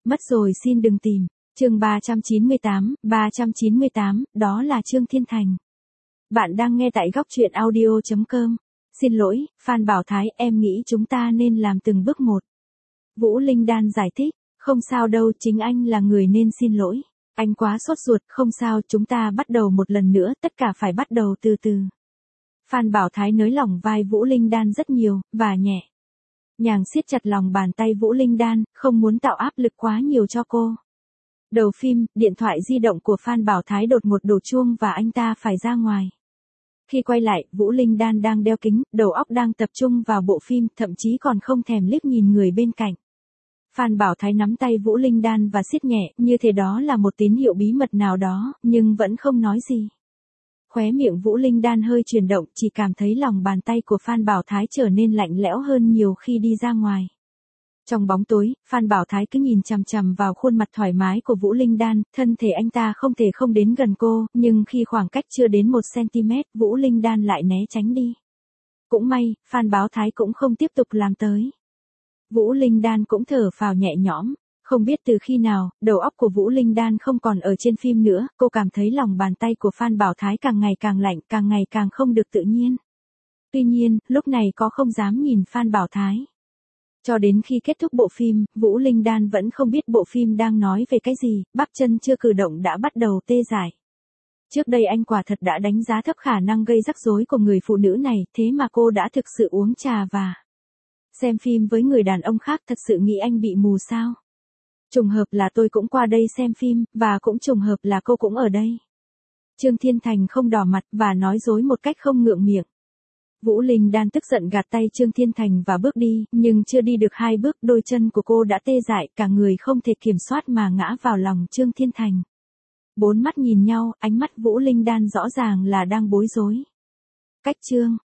Mất rồi xin đừng tìm. Chương 398, đó là Trương Thiên Thành. Bạn đang nghe tại góc truyện audio.com. Xin lỗi, Phan Bảo Thái, em nghĩ chúng ta nên làm từng bước một. Vũ Linh Đan giải thích, không sao đâu, chính anh là người nên xin lỗi. Anh quá sốt ruột, không sao, chúng ta bắt đầu một lần nữa, tất cả phải bắt đầu từ từ. Phan Bảo Thái nới lỏng vai Vũ Linh Đan rất nhiều, và nhẹ nhàng siết chặt lòng bàn tay Vũ Linh Đan, không muốn tạo áp lực quá nhiều cho cô. Đầu phim, điện thoại di động của Phan Bảo Thái đột ngột đổ chuông và anh ta phải ra ngoài. Khi quay lại, Vũ Linh Đan đang đeo kính, đầu óc đang tập trung vào bộ phim, thậm chí còn không thèm liếc nhìn người bên cạnh. Phan Bảo Thái nắm tay Vũ Linh Đan và siết nhẹ, như thế đó là một tín hiệu bí mật nào đó, nhưng vẫn không nói gì. Khóe miệng Vũ Linh Đan hơi chuyển động, chỉ cảm thấy lòng bàn tay của Phan Bảo Thái trở nên lạnh lẽo hơn nhiều khi đi ra ngoài. Trong bóng tối, Phan Bảo Thái cứ nhìn chằm chằm vào khuôn mặt thoải mái của Vũ Linh Đan, thân thể anh ta không thể không đến gần cô, nhưng khi khoảng cách chưa đến 1 cm, Vũ Linh Đan lại né tránh đi. Cũng may, Phan Bảo Thái cũng không tiếp tục làm tới. Vũ Linh Đan cũng thở phào nhẹ nhõm. Không biết từ khi nào, đầu óc của Vũ Linh Đan không còn ở trên phim nữa, cô cảm thấy lòng bàn tay của Phan Bảo Thái càng ngày càng lạnh, càng ngày càng không được tự nhiên. Tuy nhiên, lúc này có không dám nhìn Phan Bảo Thái. Cho đến khi kết thúc bộ phim, Vũ Linh Đan vẫn không biết bộ phim đang nói về cái gì, bắp chân chưa cử động đã bắt đầu tê dại. Trước đây anh quả thật đã đánh giá thấp khả năng gây rắc rối của người phụ nữ này, thế mà cô đã thực sự uống trà và xem phim với người đàn ông khác, thật sự nghĩ anh bị mù sao? Trùng hợp là tôi cũng qua đây xem phim, và cũng trùng hợp là cô cũng ở đây. Trương Thiên Thành không đỏ mặt và nói dối một cách không ngượng miệng. Vũ Linh Đan tức giận gạt tay Trương Thiên Thành và bước đi, nhưng chưa đi được 2 bước, đôi chân của cô đã tê dại, cả người không thể kiểm soát mà ngã vào lòng Trương Thiên Thành. 4 mắt nhìn nhau, ánh mắt Vũ Linh Đan rõ ràng là đang bối rối. Cách Trương